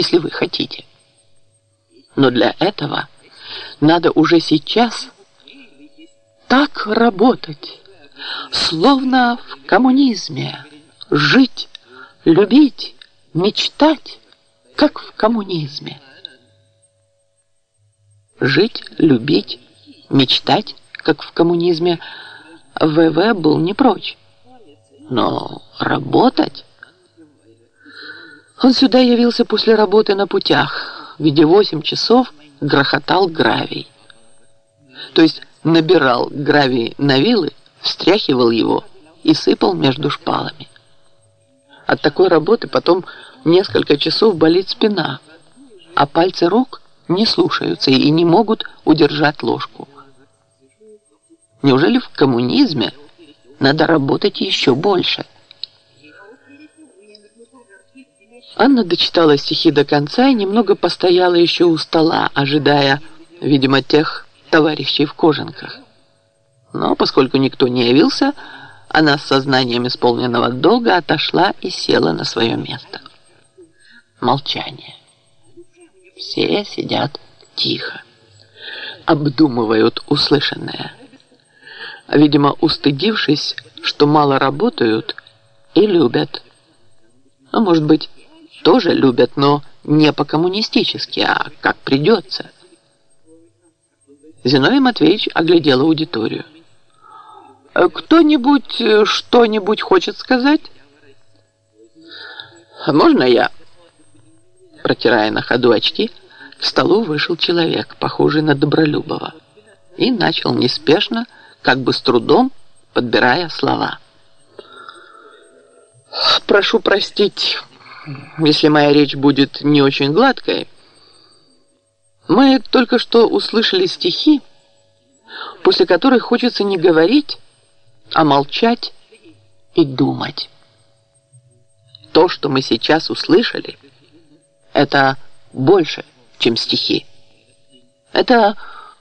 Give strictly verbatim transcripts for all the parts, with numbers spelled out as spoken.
если вы хотите. Но для этого надо уже сейчас так работать, словно в коммунизме, жить, любить, мечтать, как в коммунизме. Жить, любить, мечтать, как в коммунизме, ВВ был не прочь. Но работать... Он сюда явился после работы на путях, где восемь часов грохотал гравий. То есть набирал гравий на вилы, встряхивал его и сыпал между шпалами. От такой работы потом несколько часов болит спина, а пальцы рук не слушаются и не могут удержать ложку. Неужели в коммунизме надо работать еще больше? Анна дочитала стихи до конца и немного постояла еще у стола, ожидая, видимо, тех товарищей в кожанках. Но поскольку никто не явился, она с сознанием исполненного долга отошла и села на свое место. Молчание. Все сидят тихо, обдумывают услышанное. Видимо, устыдившись, что мало работают и любят. А может быть, тоже любят, но не по-коммунистически, а как придется. Зиновий Матвеевич оглядел аудиторию. «Кто-нибудь что-нибудь хочет сказать?» «Можно я?» Протирая на ходу очки, к столу вышел человек, похожий на Добролюбова, и начал неспешно, как бы с трудом, подбирая слова. «Прошу простить, если моя речь будет не очень гладкой. Мы только что услышали стихи, после которых хочется не говорить, а молчать и думать. То, что мы сейчас услышали, это больше, чем стихи. Это...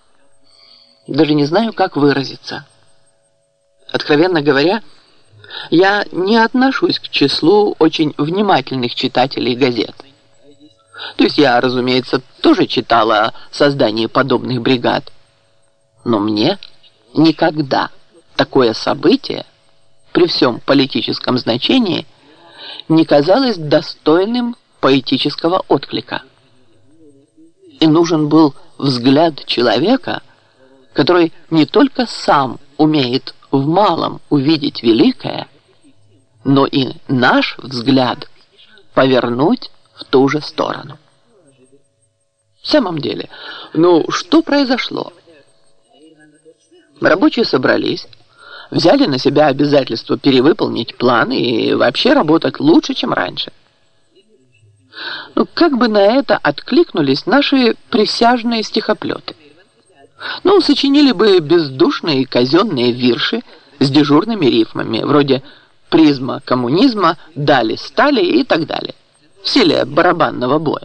даже не знаю, как выразиться. Откровенно говоря, я не отношусь к числу очень внимательных читателей газет. То есть я, разумеется, тоже читала создание подобных бригад. Но мне никогда такое событие, при всем политическом значении, не казалось достойным поэтического отклика. И нужен был взгляд человека, который не только сам умеет в малом увидеть великое, но и наш взгляд повернуть в ту же сторону. В самом деле, ну что произошло? Рабочие собрались, взяли на себя обязательство перевыполнить планы и вообще работать лучше, чем раньше. Ну, как бы на это откликнулись наши присяжные стихоплеты? Ну, сочинили бы бездушные казенные вирши с дежурными рифмами, вроде «призма коммунизма», «дали стали» и так далее, в стиле барабанного боя.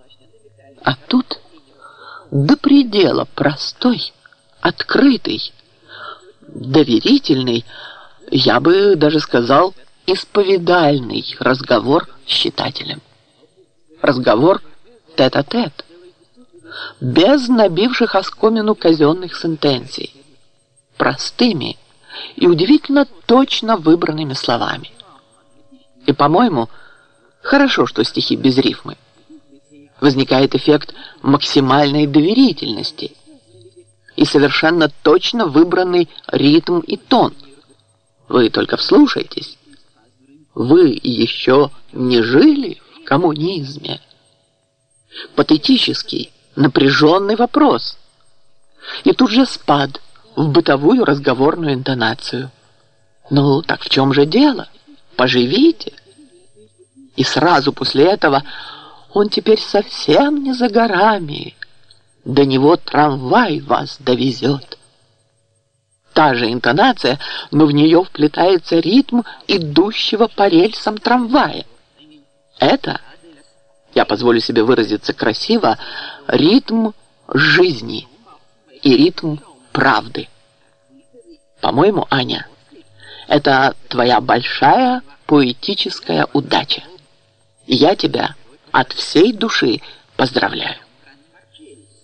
А тут до предела простой, открытый, доверительный, я бы даже сказал, исповедальный разговор с читателем. Разговор тет-а-тет, без набивших оскомину казенных сентенций, простыми и удивительно точно выбранными словами. И, по-моему, хорошо, что стихи без рифмы. Возникает эффект максимальной доверительности и совершенно точно выбранный ритм и тон. Вы только вслушайтесь. Вы еще не жили в коммунизме? Патетический, напряженный вопрос. И тут же спад в бытовую разговорную интонацию. Ну, так в чем же дело? Поживите. И сразу после этого он теперь совсем не за горами. До него трамвай вас довезет. Та же интонация, но в нее вплетается ритм идущего по рельсам трамвая. Это, я позволю себе выразиться красиво, ритм жизни и ритм правды. По-моему, Аня, это твоя большая поэтическая удача. Я тебя От всей души поздравляю.